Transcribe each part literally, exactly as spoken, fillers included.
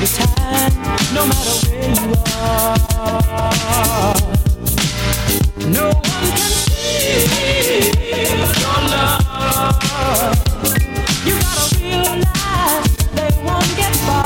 time, no matter where you are. No one can steal your love. You gotta realize they won't get far.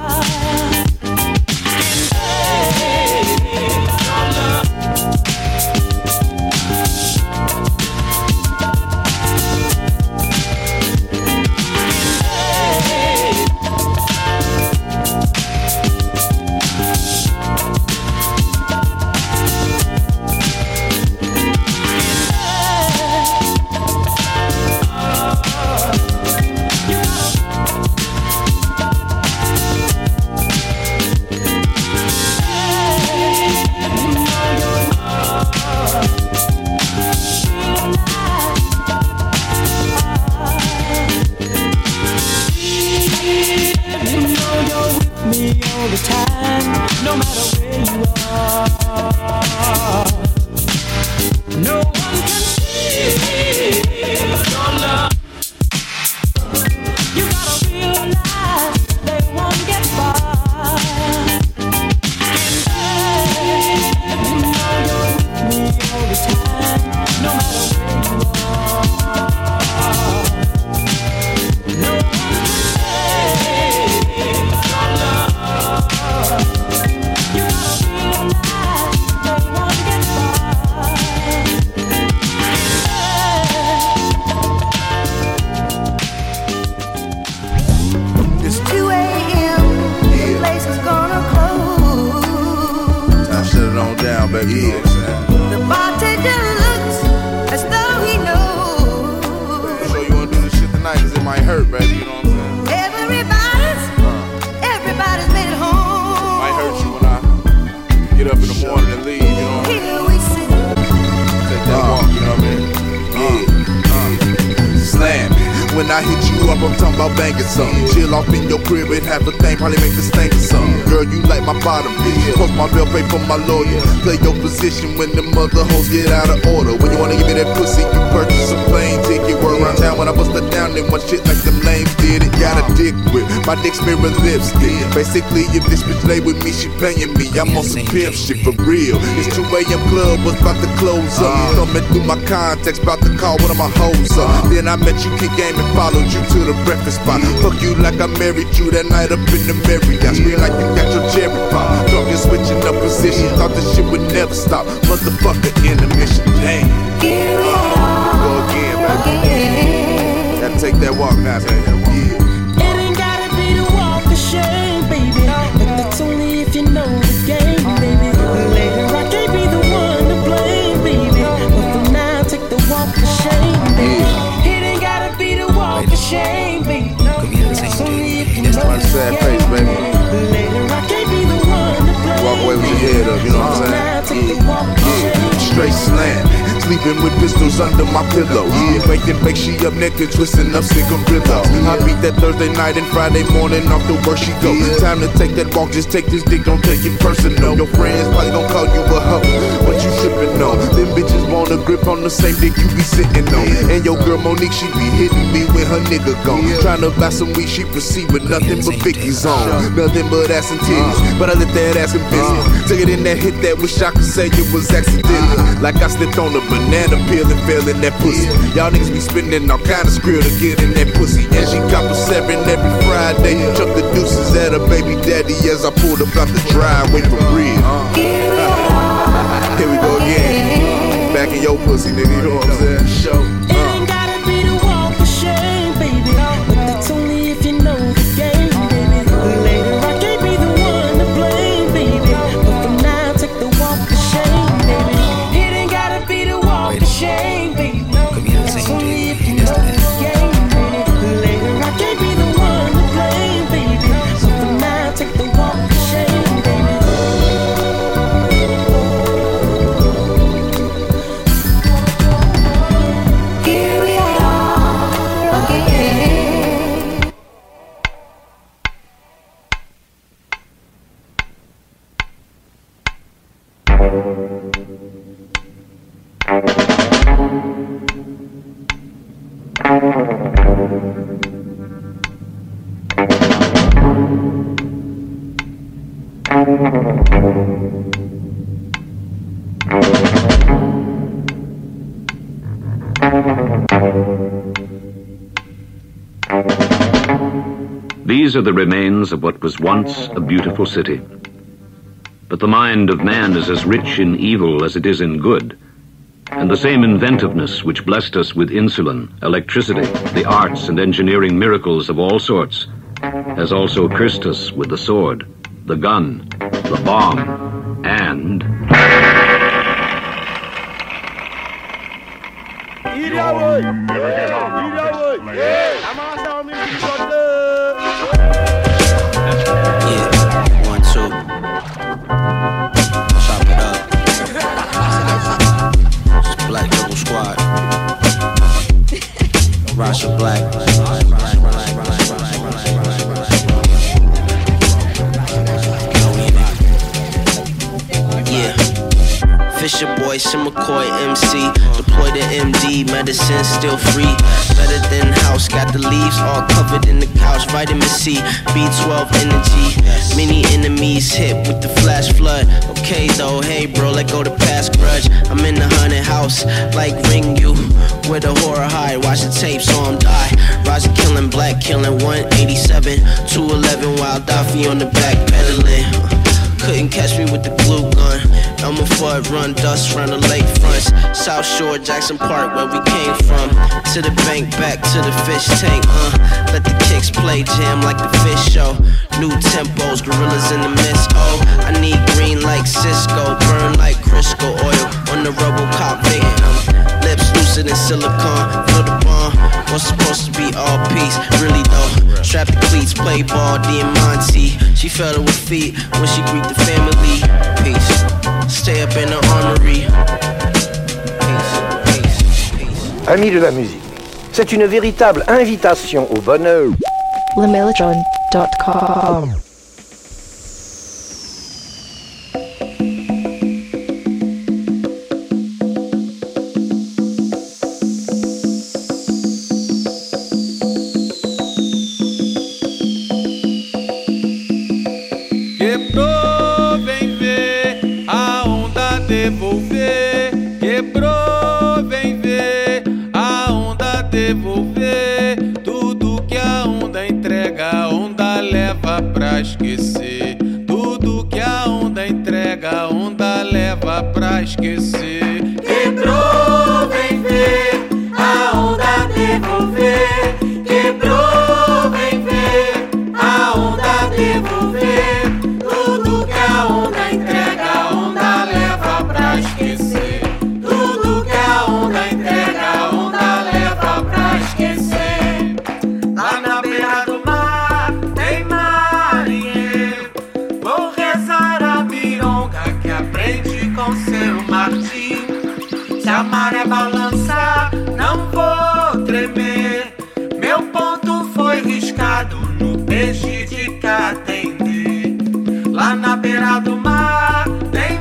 All the time, no matter where you are. No one can steal your love. You gotta realize they won't get far. And you know you're with me all the time, no matter where you are. No one can steal your love. You gotta realize they won't get far. It's two a.m. The place is gonna close. I shut it on down, baby. You know what I'm saying? The bartender looks as though he knows. So you wanna do this shit tonight? Cause it might hurt, baby. You know what I'm saying? Everybody's, Uh, everybody's made it home. might hurt you when I get up in the morning and leave. You know what I mean? Here we sit. Take that walk. You know what I mean? Yeah. Uh, slam. When I hit you up, I'm talking about banging something. Chill off in your crib and have a thing, probably make this thing or something. Girl, you like my bottom bitch. Post my bill, pay for my lawyer. Play your position when the mother hoes get out of order. When you wanna give me that pussy, you purchase a plane ticket. Word around town when I bust her down, then one shit like them lames did it. Got a dick with my dick's mirror lipstick. Basically, if this bitch lay with me, she paying me. I'm on some pimp shit for real. It's two a.m. club was about to close up. Thumbing through my contacts, about to call one of my hoes up. Then I met you, kick game, and followed you to the breakfast spot. Fuck you like I married you that night up in the Marriott. Scream like you got your cherry pop. Talking switching up positions, thought this shit would never stop. Motherfucker intermission, damn. Here we Go again, baby. again. Gotta take that walk now, baby. Yeah. It ain't gotta be the walk of shame, baby. But that's only if you know the game, baby. Later I can't be the one to blame, baby. But for now, take the walk of shame, baby. It ain't gotta be the walk of shame, baby. That's only if you know That's my sad the face, game, baby. Later I can't be the one to blame. Walk away with your head up, you know what I'm saying? Yeah. Straight slam. Sleeping with pistols under my pillow. Yeah, making fake she up naked, twisting up cigarillos. I beat that Thursday night and Friday morning off the work she go. Time to take that walk, just take this dick, don't take it personal. Your friends probably gon' call you a hoe, but you trippin' on. Them bitches want a grip on the same dick you be sitting on. And your girl Monique, she be hitting me when her nigga gone. Tryna buy some weed, she proceed with nothing but Vicky's on. Nothing but ass and titties, but I let that ass and business. Took it in that hit that wish I could say it was accidental. Like I slipped on a banana peel and fell in that pussy. Y'all niggas be spending all kind of skrill to get in that pussy. And she cop a seven every Friday. Chuck the deuces at her baby daddy as I pulled up out the driveway for real. Here we go again. Back in your pussy, nigga, you know what I'm saying? Show. It ain't gotta be the walk of shame, baby. But that's only if you know the game, baby. Later I can't be the one to blame, baby. But for now, take the walk of shame, baby. It ain't gotta be the walk of shame, baby. That's only if you know the game, baby. Later I can't be the one to blame, baby. So for now, take the walk of shame, baby. These are the remains of what was once a beautiful city. But the mind of man is as rich in evil as it is in good, and the same inventiveness which blessed us with insulin, electricity, the arts and engineering miracles of all sorts, has also cursed us with the sword, the gun, the bomb, and... Yeah, one, two. Chop it up. It's Black Double Squad. Rasha Black. Yeah. Fisher Boy, Sim McCoy, M C. Deploy the M D, medicine still free. Better than house, got the leaves all covered in the couch. Vitamin C, B twelve energy. Many enemies hit with the flash flood. Okay though, hey bro, let go the past grudge. I'm in the haunted house, like Ring You. Where the horror hide, watch the tape, so I'm die. Roger killing, Black killing, one eighty-seven, two eleven, while Daffy on the back pedaling. Couldn't catch me with the glue gun. Elmer Fudd run dust round the lakefronts. South Shore, Jackson Park, where we came from. To the bank, back to the fish tank, uh. Let the kicks play, jam like the fish show. New tempos, gorillas in the mist, oh. I need green like Cisco, burn like Crisco oil. On the RoboCop victim. Lips looser than silicone, feel the bomb. What's supposed to be all peace, really though. Strap the cleats, play ball, Diamante. She fell to her feet when she greet the family. Peace. Stay up in the armory. Peace, peace, peace. Amis de la musique, c'est une véritable invitation au bonheur. le mellotron dot com Quebrou, vem ver a onda devolver. Quebrou, vem ver a onda devolver. Tudo que a onda entrega, a onda leva pra esquecer. Tudo que a onda entrega, a onda leva pra esquecer. Quebrou, vem ver a onda devolver. Quebrou, vem ver a onda devolver. Tudo que a onda entrega, a onda leva pra esquecer. Tudo que a onda entrega, a onda leva pra esquecer. Lá na beira do mar tem marinheiro. Vou rezar a mironga que aprende com seu Martim. Se a maré balançar, não vou tremer. Meu ponto foi riscado no peixe de Catendê. Lá na beira do mar tem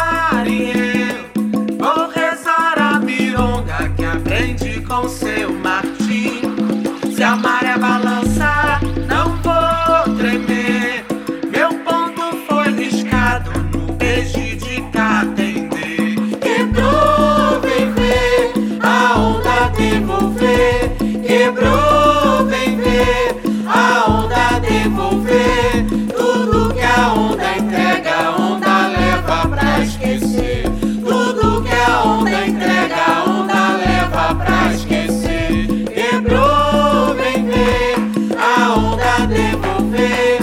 marinheiro. Vou rezar a mironga que aprende com seu Martim. Se a maré balançar, não vou tremer. Meu ponto foi riscado no peixe de Catendê. Quebrou, vem ver a onda devolver. Quebrou, vem ver a onda devolver. Tudo que a onda entrega, a onda leva pra esquecer. Tudo que a onda entrega, a onda leva pra esquecer. Quebrou, vem ver a onda devolver.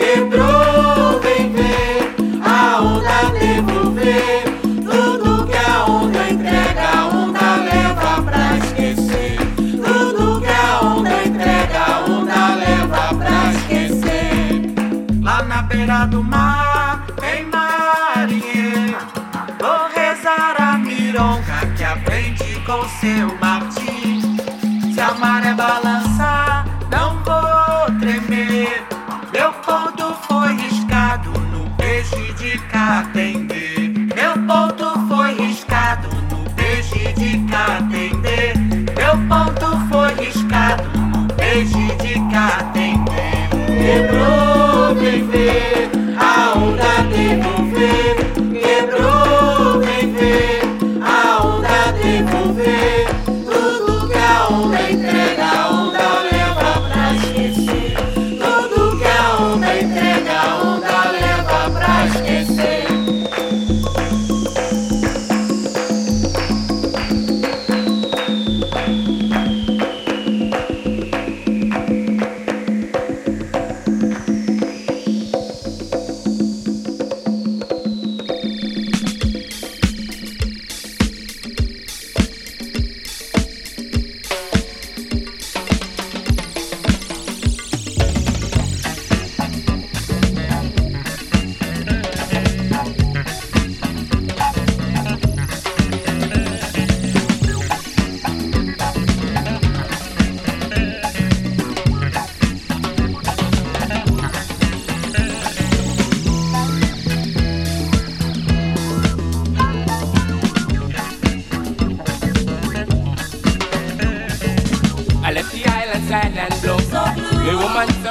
Quebrou, vem ver a onda devolver. Tudo que a onda entrega, a onda leva pra esquecer. Tudo que a onda entrega, a onda leva pra esquecer. Lá na beira do mar tem marinheiro. Vou rezar a mironga que aprende com seu Martim. Se a maré balançar, não vou tremer. Meu ponto foi riscado no peixe de Catendê. Meu ponto foi riscado no peixe de Catendê. Meu ponto foi riscado no peixe de Catendê. Quebrou, vem ver a onda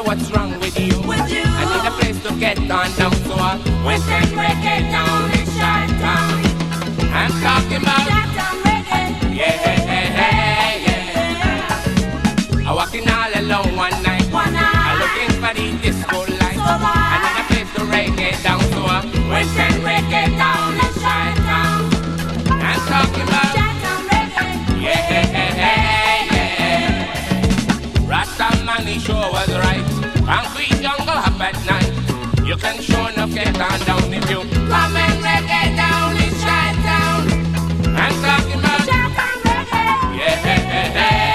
what's wrong with you. With you. I need a place to get on down, so I went and reggae down in Chi-Town. I'm talking about Chi-Town reggae. Yeah, yeah, yeah. I'm walking all alone one night. One night. I'm looking for the disco light. So I need a place to reggae down, so I went and reggae down in Chi-Town. I'm talking about Chi-Town reggae. Yeah, yeah, yeah. Rasta man, he sure was right. Concrete jungle up at night. You can sure enough get on down if you come and reggae down in Chi-Town. I'm talking about Chi-Town reggae. Yeah, yeah, yeah.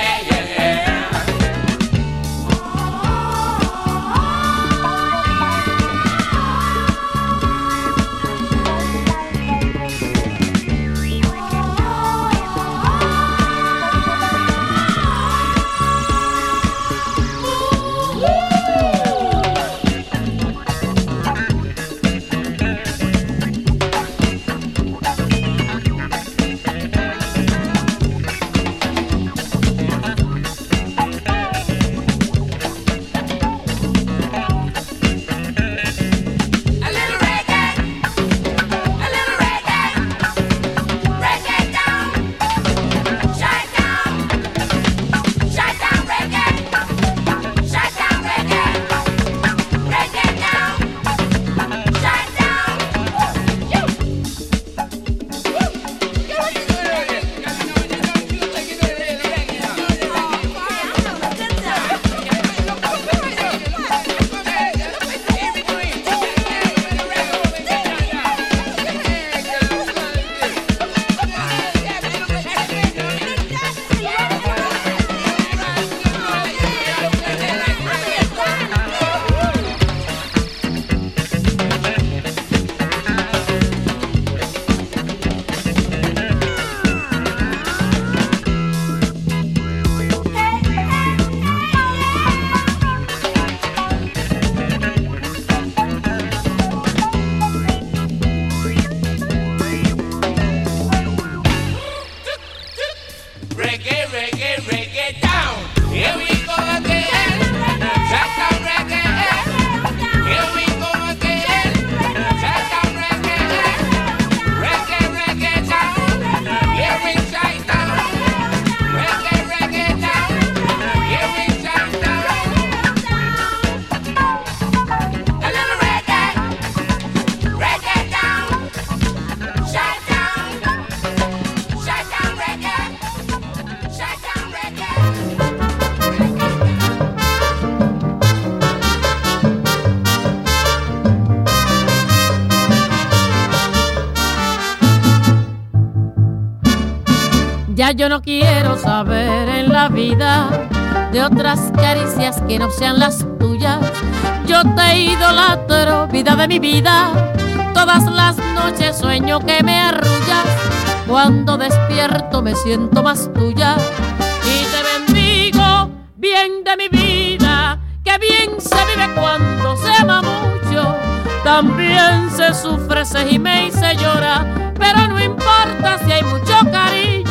Ya yo no quiero saber en la vida de otras caricias que no sean las tuyas. Yo te idolatro, vida de mi vida. Todas las noches sueño que me arrullas. Cuando despierto me siento más tuya. Y te bendigo, bien de mi vida, que bien se vive cuando se ama mucho. También se sufre, se gime y se llora, pero no importa si hay mucho cariño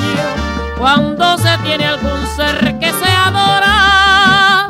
cuando se tiene algún ser que se adora.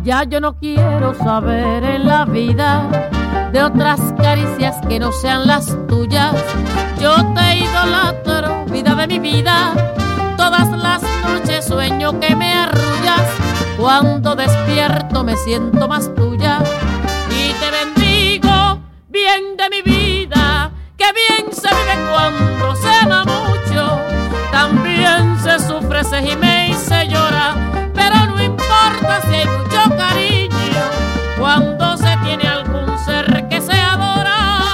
Ya yo no quiero saber en la vida de otras caricias que no sean las tuyas. Yo te idolatro, vida de mi vida. Todas las noches sueño que me arrullas. Cuando despierto me siento más tuya. Y te bendigo, bien de mi vida, que bien se vive cuando se ama mucho. También se sufre, se gime y se llora, pero no importa si hay mucho cariño cuando se tiene algún ser que se adora.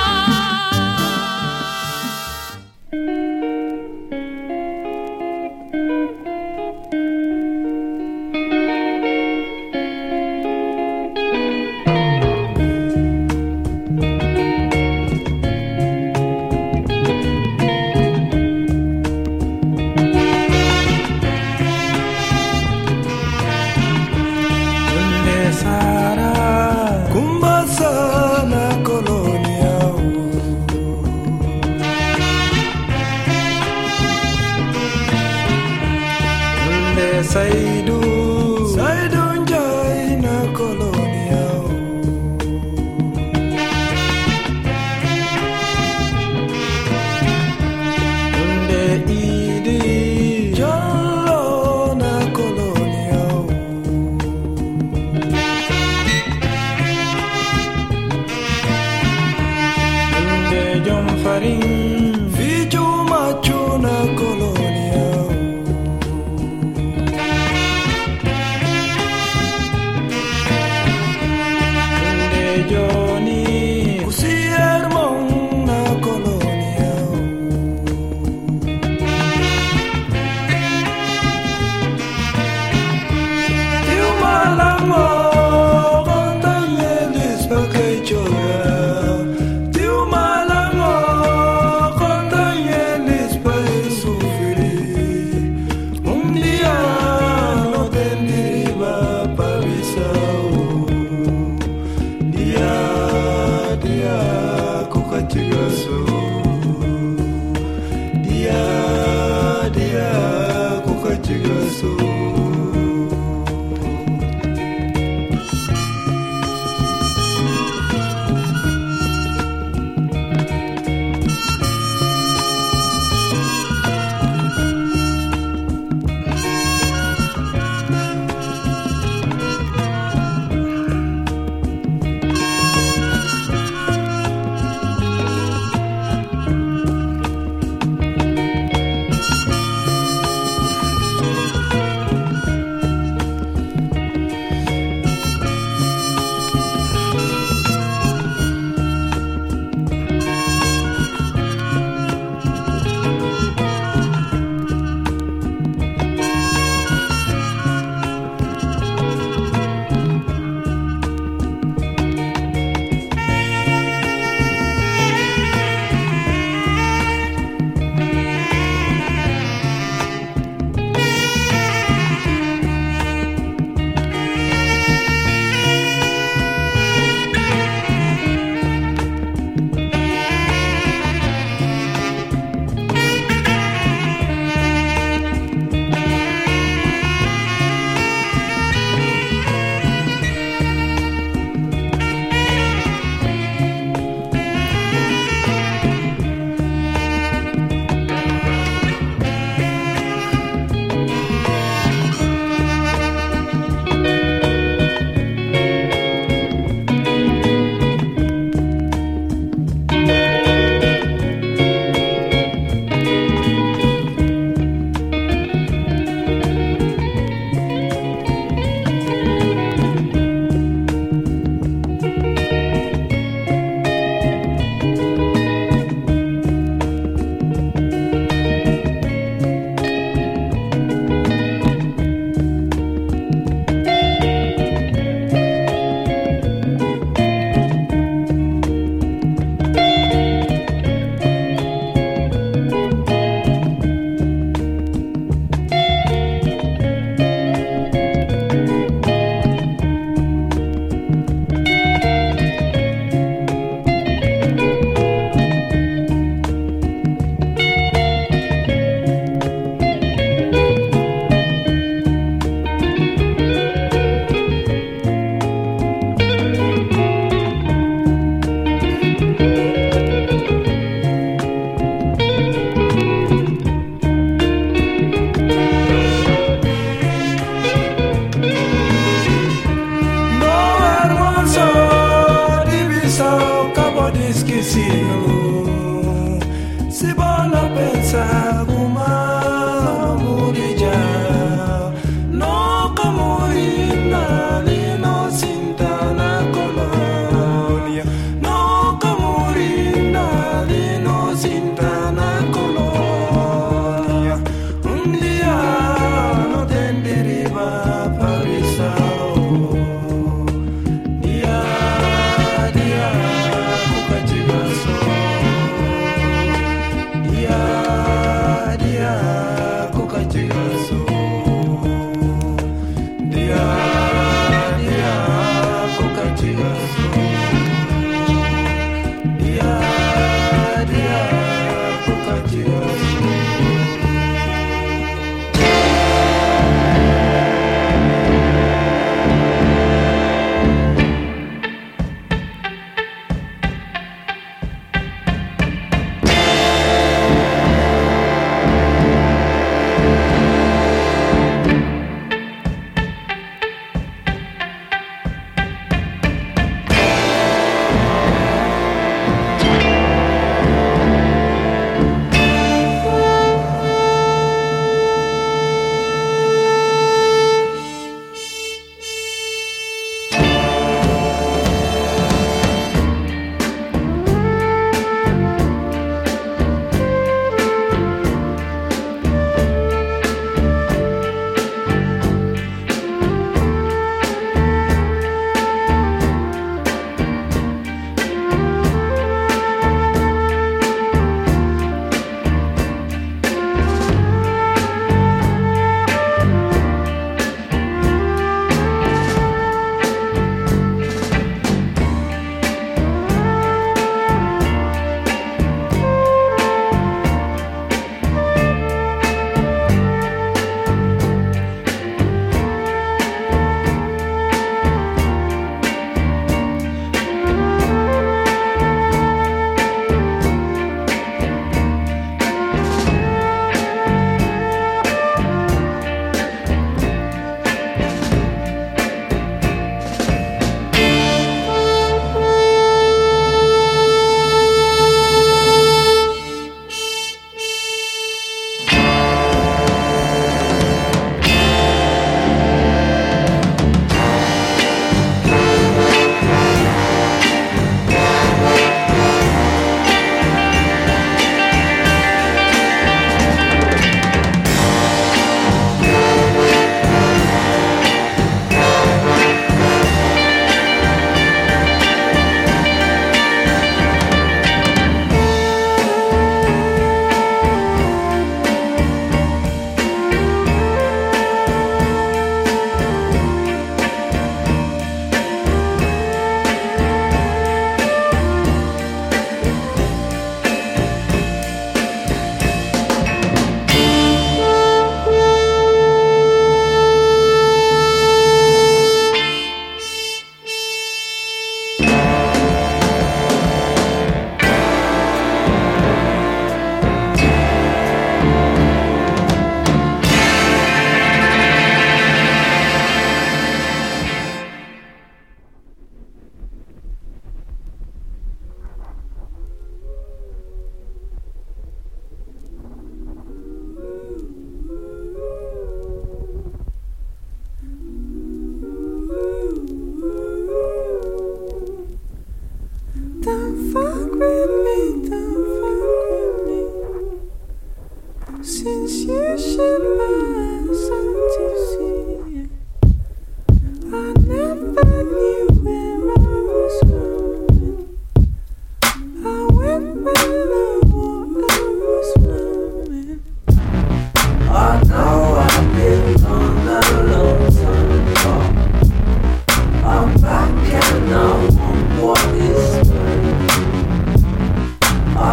Saidu, Saidu njai na kolonia. Unde idi jalo na kolonia. Unde jom farin viju machu na kolonia. Johnny, usier mon na kolonia. Tiu malamo kontaye lispake chora. Tiu malamo kontaye lispake sufiri. Un dia no tendriba pavisao. Dia dia kukachigaso. Dia dia kukachigaso. modis que sigo. Se bona pensar uma murija, no camurina ni no sinta na colonia, no camurina ni no sinta na colonia. Un día no tenderiva parisao, dia dia kukajigaso. Dia dia kukajigaso. Dia dia kukajigaso. Dia dia kukajigaso.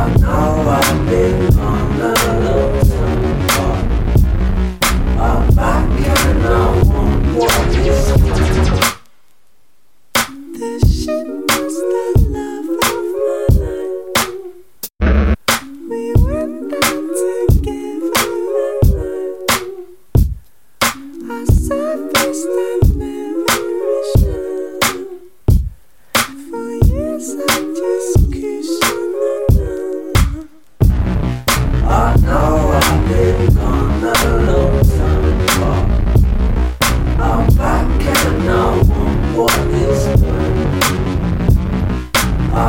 I'm back.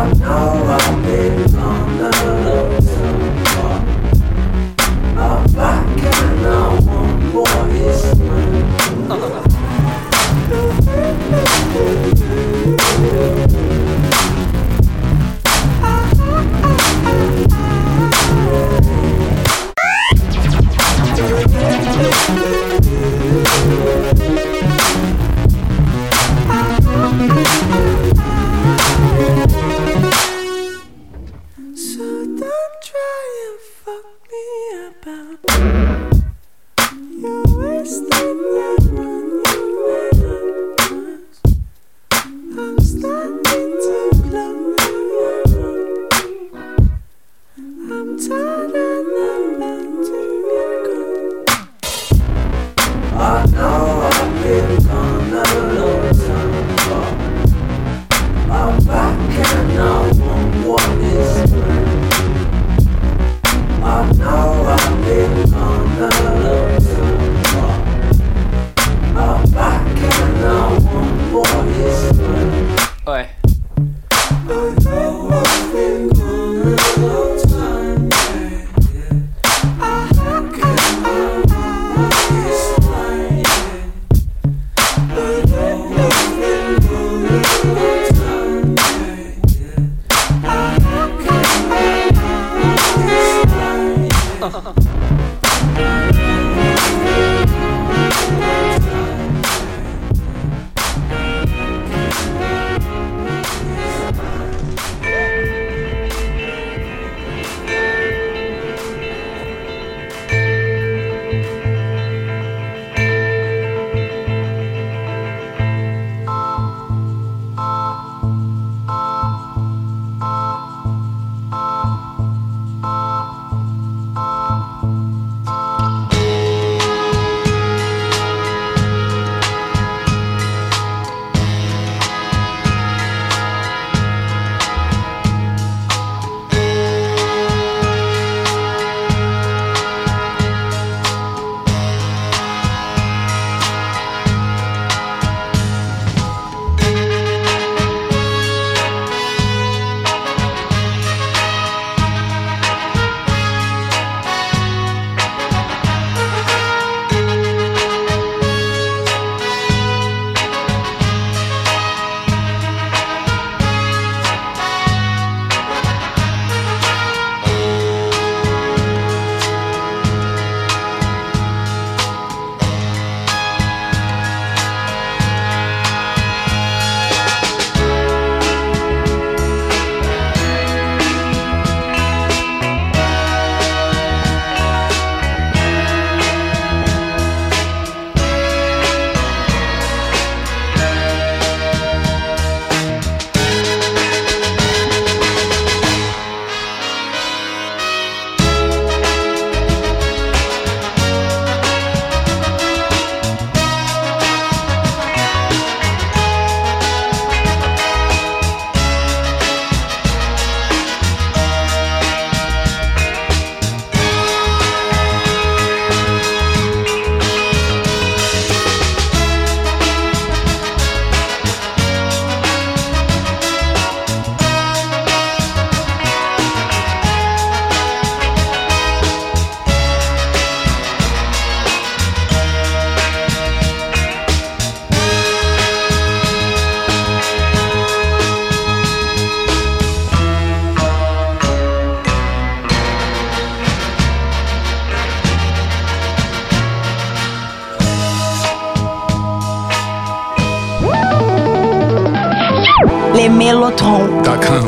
les Mellotron dot com.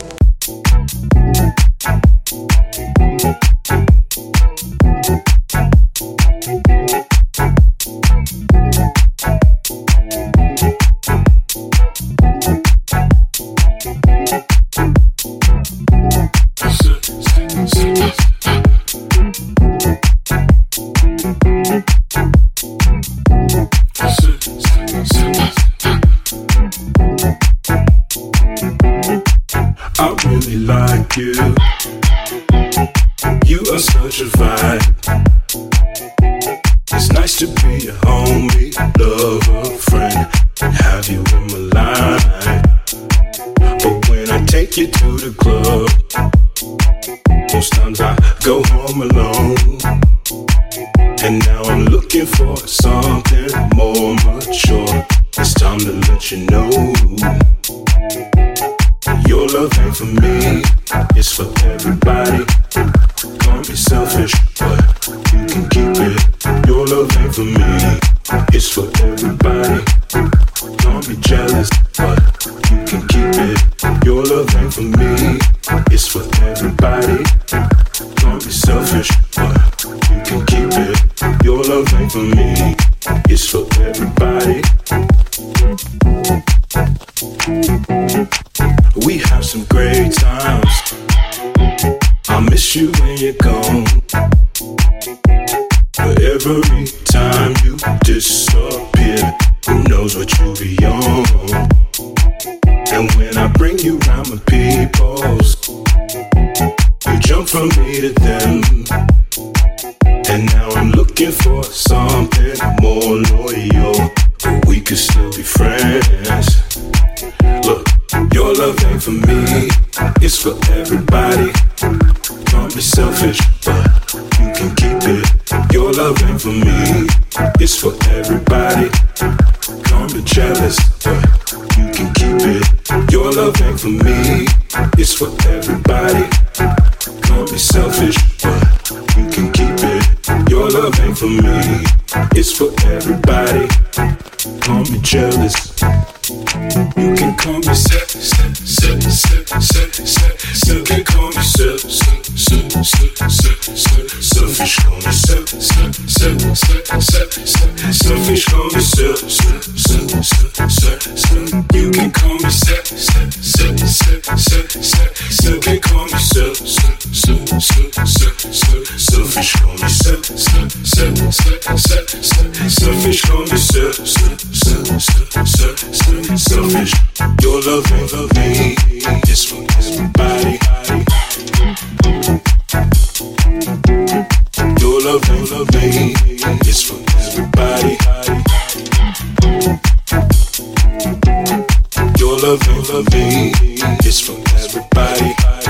I really like you. You are such a vibe. It's nice to be a homie, lover, friend, have you in my life. But when I take take you to the club. Most times I go home alone, and now I'm looking for something more mature. It's time to let you know your love ain't for me, it's for everybody. Call me selfish, but you can keep it. Your love ain't for me, it's for everybody. Don't be jealous, but you can keep it. Your love ain't for me, it's for everybody. Don't be selfish, but you can keep it. Your love ain't for me, it's for everybody. We have some great times. I miss you when you're gone, but every time you disappear, who knows what you'll be on. And when I bring you round my peoples, you jump from me to them. And now I'm looking for something more loyal, but we could still be friends. Look, your love ain't for me, it's for everybody. Don't be selfish, but you can keep it. Your love ain't for me, it's for everybody. Don't be jealous, but you can keep it. Your love ain't for me, it's for everybody. Don't be selfish, but you can keep it. Your love ain't for me, it's for everybody. Don't be jealous. You can call me se- se- se- se- se- se- You can call me se- se- se- se- se- se- selfish. Call me se- se- se- se- se- se- selfish. Call me se- se- se- se- se- se- You can call me se- se- se- se- se- se- You can call me se- se- se- se- se- se- selfish. Call me se- se- se- se- se- se- selfish. Call me se- se- se- se- se- se- selfish. Your love ain't for me, it's for everybody. Your love ain't for me, it's for everybody. Your love ain't for me, it's for everybody.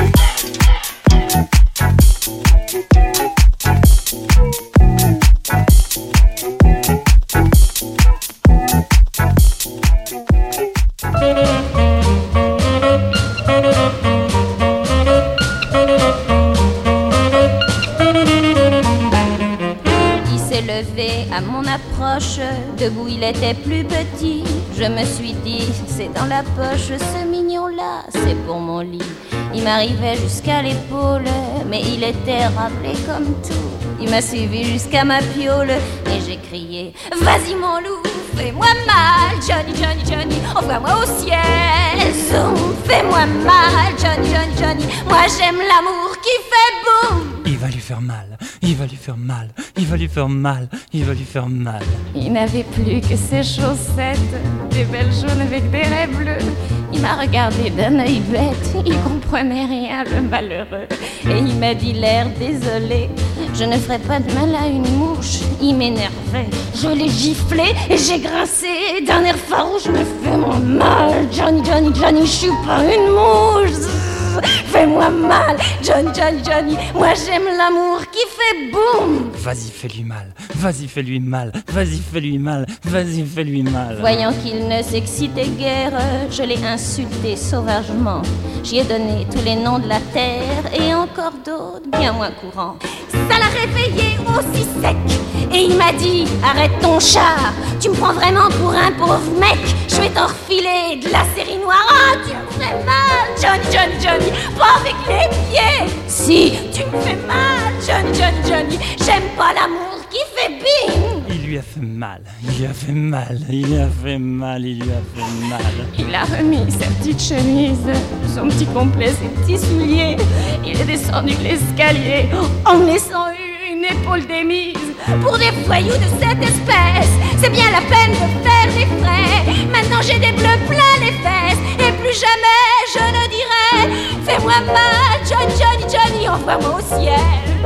À mon approche, debout il était plus petit. Je me suis dit, c'est dans la poche, ce mignon-là, c'est pour mon lit. Il m'arrivait jusqu'à l'épaule, mais il était rappelé comme tout. Il m'a suivi jusqu'à ma piole, et j'ai crié, vas-y mon loup, fais-moi mal, Johnny, Johnny, Johnny, envoie-moi au ciel. Zoom, fais-moi mal, Johnny, Johnny, Johnny, moi j'aime l'amour qui fait boum. Il va lui faire mal, il va lui faire mal, il va lui faire mal, il va lui faire mal. Il n'avait plus que ses chaussettes, des belles jaunes avec des raies bleues. Il m'a regardé d'un œil bête, il comprenait rien, le malheureux. Et il m'a dit l'air désolé, je ne ferai pas de mal à une mouche. Il m'énervait, je l'ai giflé et j'ai grincé d'un air farouche. Me fais-moi mal, Johnny, Johnny, Johnny, je suis pas une mouche. Fais-moi mal, Johnny, Johnny, Johnny, moi j'aime l'amour qui fait boum. Vas-y, fais-lui mal, vas-y, fais-lui mal, vas-y, fais-lui mal, vas-y, fais-lui mal. Voyant qu'il ne s'excitait guère, je l'ai insulté sauvagement. J'y ai donné tous les noms de la terre et encore d'autres bien moins courants. Ça l'a réveillé aussi sec et il m'a dit, arrête ton char, tu me prends vraiment pour un pauvre mec. Je vais t'en refiler de la série noire. Ah, tu me fais mal, Johnny, Johnny, Johnny, pas avec les pieds. Si, tu me fais mal, Johnny, Johnny, Johnny, j'aime pas l'amour qui fait bing. Il lui a fait mal, il lui a fait mal, il lui a fait mal, il lui a fait mal. Il a remis sa petite chemise, son petit complet, ses petits souliers. Il est descendu l'escalier en me laissant une épaule démise. Pour des voyous de cette espèce, c'est bien la peine de faire des frais. Maintenant j'ai des bleus plein les fesses et plus jamais je ne dirai fais-moi mal, Johnny, Johnny, Johnny, envoie-moi au ciel.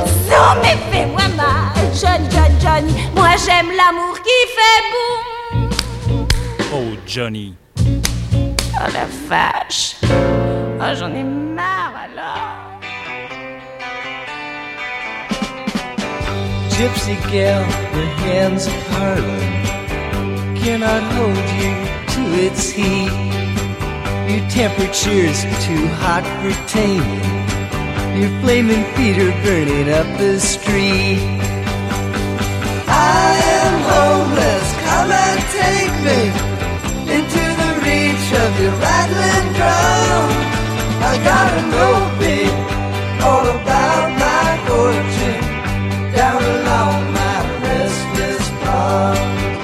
Non mais fais-moi mal, Johnny, Johnny, Johnny, moi j'aime l'amour qui fait boum. Oh Johnny. Oh la vache. Oh, j'en ai marre alors. Gypsy gal, the hands of Harlem cannot hold you to its heat. Your temperature's too hot for taming. Your flaming feet are burning up the street. I am homeless, come and take me into the reach of your rattling drum. I gotta know, babe, all about my fortune down along my restless path.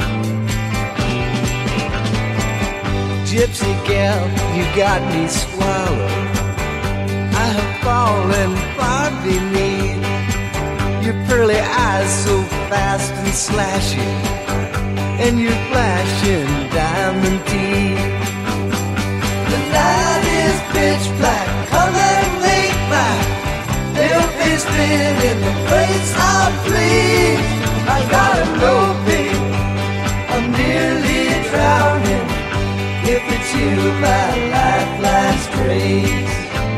Gypsy gal, you got me swallowed. I have fallen far beneath your pearly eyes, so fast and slashy, and your flashing diamond teeth. The night is pitch black, come and make my little face spin in the place of fleas. I gotta know, babe, I'm nearly drowning. If it's you, my lifeline strays.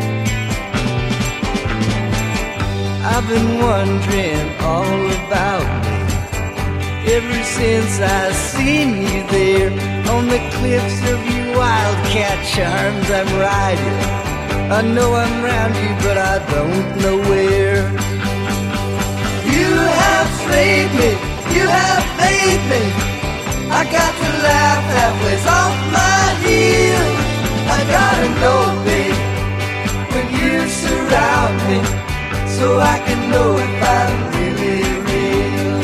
I've been wondering all about me ever since I seen you there on the cliffs of your wildcat charms. I'm riding, I know I'm round you, but I don't know where. You have slayed me, you have made me. I got to laugh halfway off my heels. I gotta know, babe, when you surround me, so I can know if I'm really real.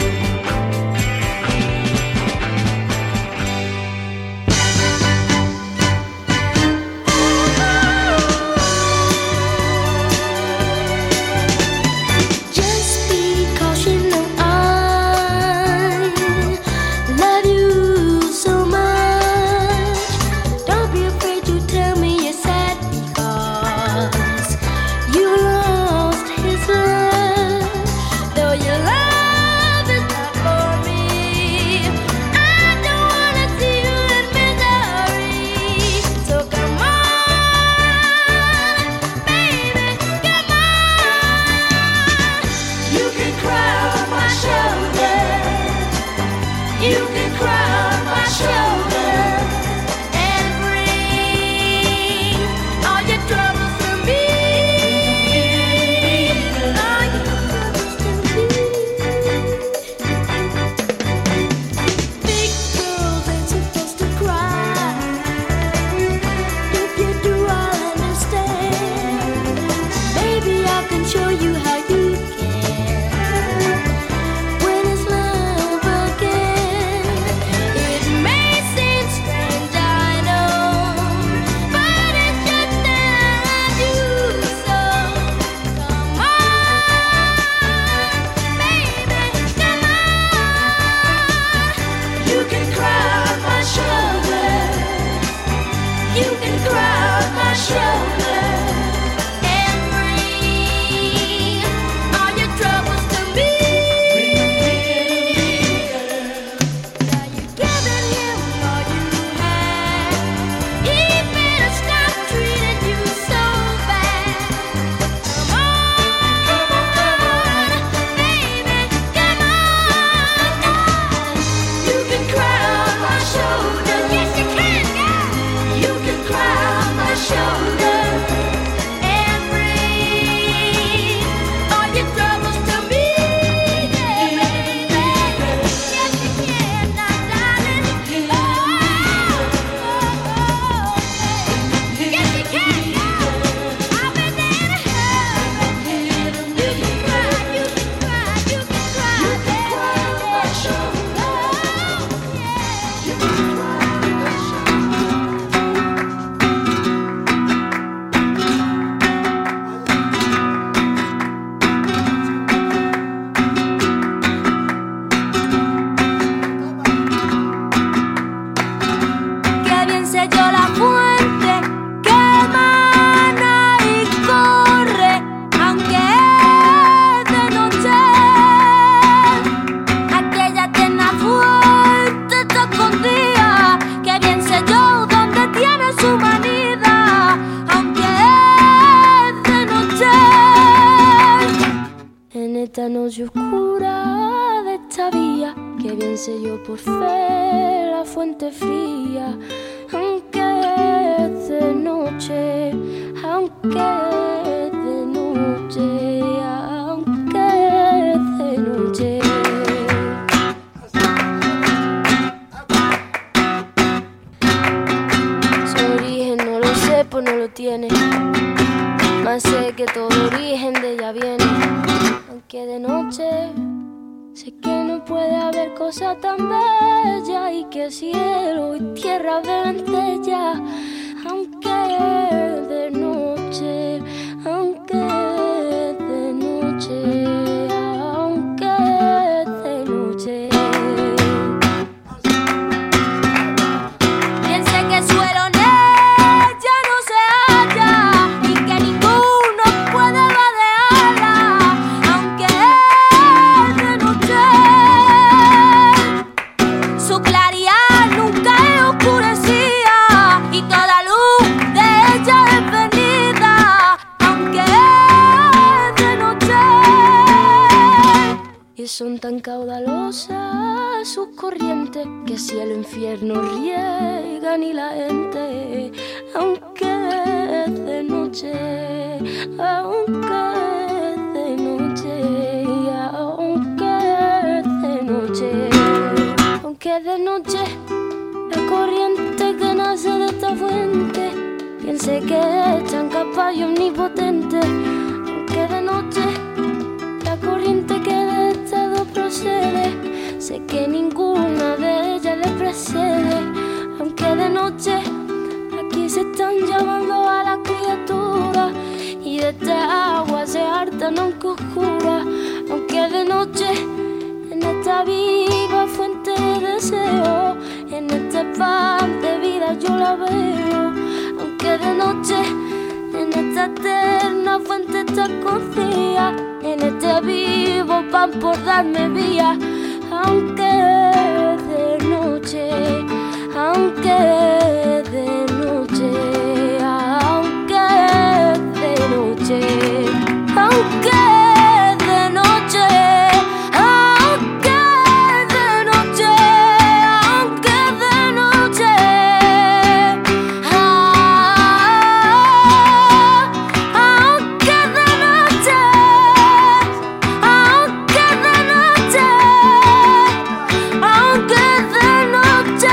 Just because you know I love you so much, don't be afraid to tell me you're sad because you lost his love. esta noche oscura de esta vía, que bien sé yo por fe la fuente fría, aunque es de noche, aunque es de noche, aunque es de noche. Su origen no lo sé, pues no lo tiene, más sé que todo origen de ella viene. Aunque de noche sé que no puede haber cosa tan bella y que cielo y tierra beben de ella. Aunque de noche, aunque de noche, aunque de noche. Piense que suelo en ella no se halla y que ninguno puede vadearla. Aunque de noche, su claridad nunca es oscurecida y toda luz de ella es venida. Aunque de noche, y son tan caudalosas sus corrientes que cielo e infierno riegan y la gente. Aunque de noche, aunque de noche, aunque de noche, aunque de noche, la corriente que nace de esta fuente, piense que es tan capaz y omnipotente. Aunque de noche, la corriente que de estas dos procede, sé que ninguna de ellas le precede. Aunque de noche, aquí se están llamando a la criatura y de esta agua se hartan aunque oscura. Aunque de noche, en esta viva fuente de deseo, en este pan de vida yo la veo. Aunque de noche, en esta eterna fuente está escondida, en este vivo pan por darme vía. Aunque de noche, aunque de noche, aunque de noche, aunque de noche, aunque de noche, aunque de noche, aunque de noche, aunque de noche, aunque de noche.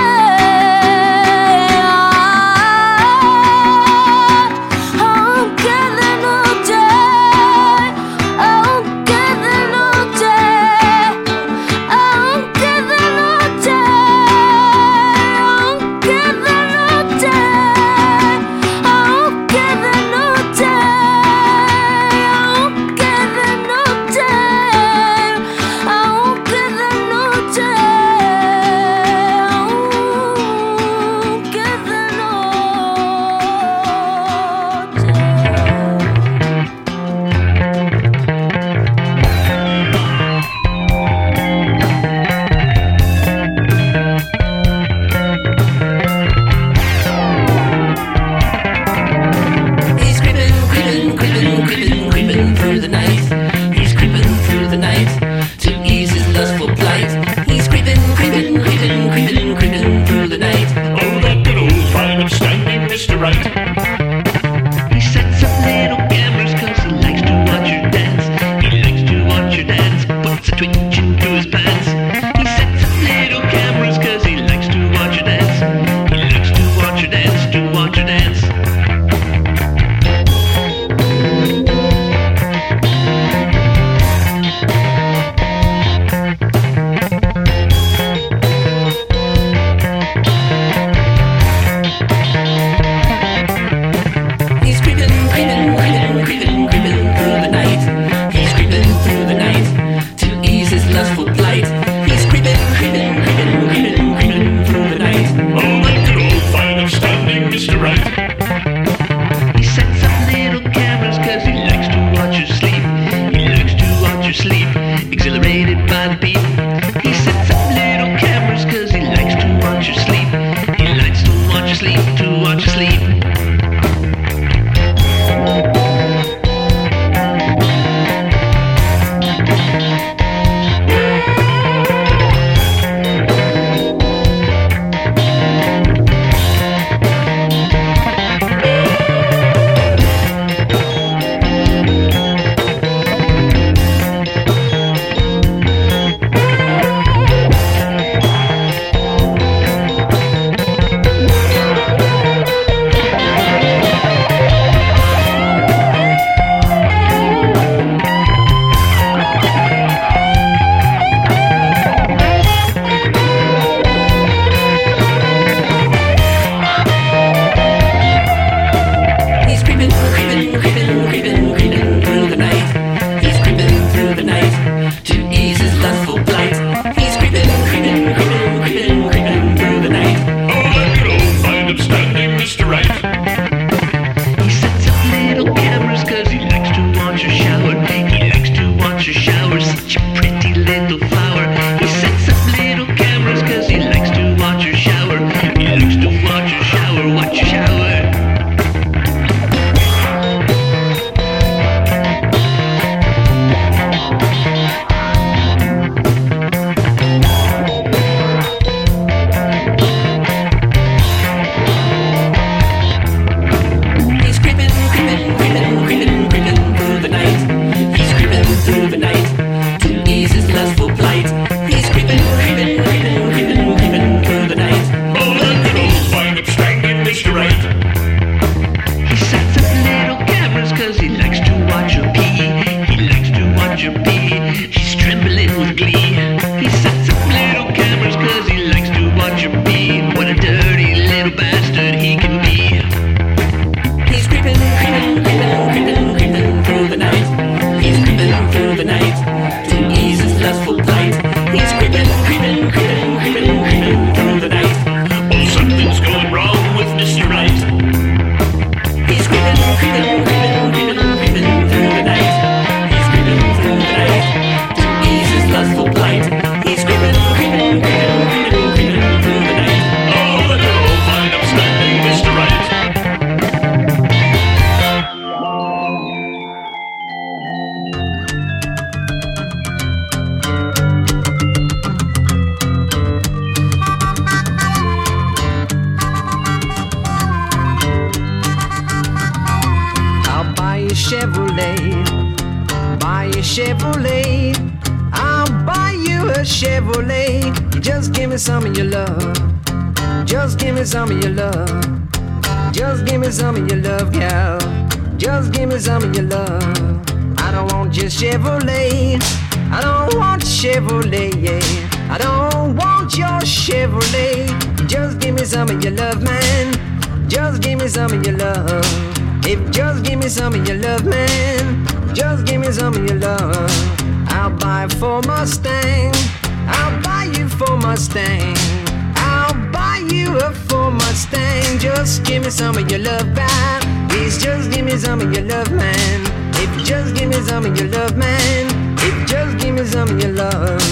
Chevrolet. I'll buy you a Chevrolet. You just give me some of your love. Just give me some of your love. Just give me some of your love, gal. Just give me some of your love. I don't want your Chevrolet. I don't want Chevrolet, yeah. I don't want your Chevrolet. Just give me some of your love, man. Just give me some of your love. If just give me some of your love, man. Just give me some of your love. I'll buy for Mustang. I'll buy you for Mustang. I'll buy you a Ford Mustang. Just give me some of your love, man. Please just give me some of your love, man. If you just give me some of your love, man. If you just give me some of your love.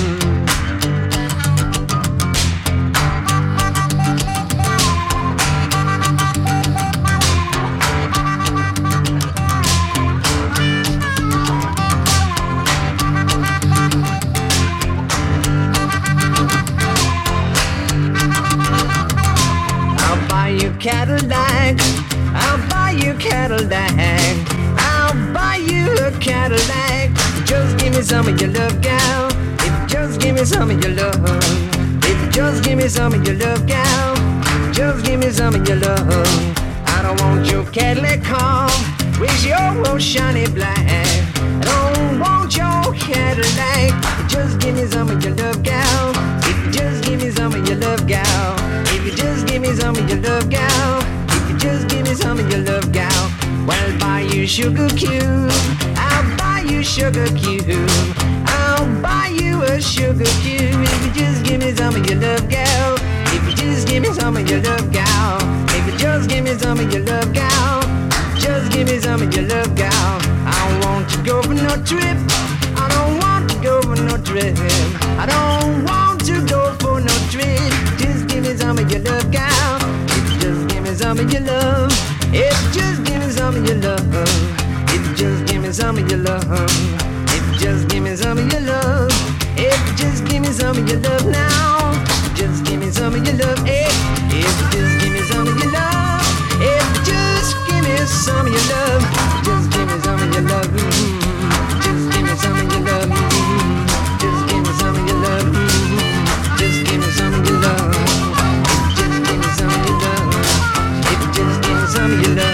Cadillac, I'll buy you Cadillac. I'll buy you a Cadillac. Just give me some of your love, gal. If you just give me some of your love. If you just give me some of your love, gal. Just give me some of your love. I don't want your Cadillac car with your old shiny black. I don't want your Cadillac. Just give me some of your love, gal. If you just give me some of your love, gal. If you just give me some of your love, gal. If you just give me some of your love, gal. Well, I'll buy you sugar cube. I'll buy you sugar cube. I'll buy you a sugar cube. If you just give me some of your love, gal. If you just give me some of your love, gal. If you just give me some of your love, gal. Just give me some of your love, gal. I don't want to go for no trip. I don't want to go for no trip. I don't want to go for no trip. Just give me some of your love, gal. If you just give me some of your love. If you just give me some of your love. If you just give me some of your love. If you just give me some of your love. If you just give me some of your love now. Just give me some of your love. If you just give me some of your love. If you just give me some of your love. Just give me some of your love. Just give me some of your love. Just give me some of your love. Just give me some of your love. Just give me some of your love. If you just give me some of your love.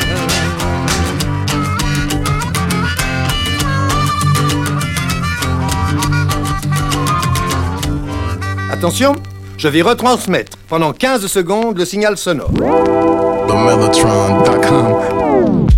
Attention, je vais retransmettre pendant quinze secondes le signal sonore. The Mellotron dot com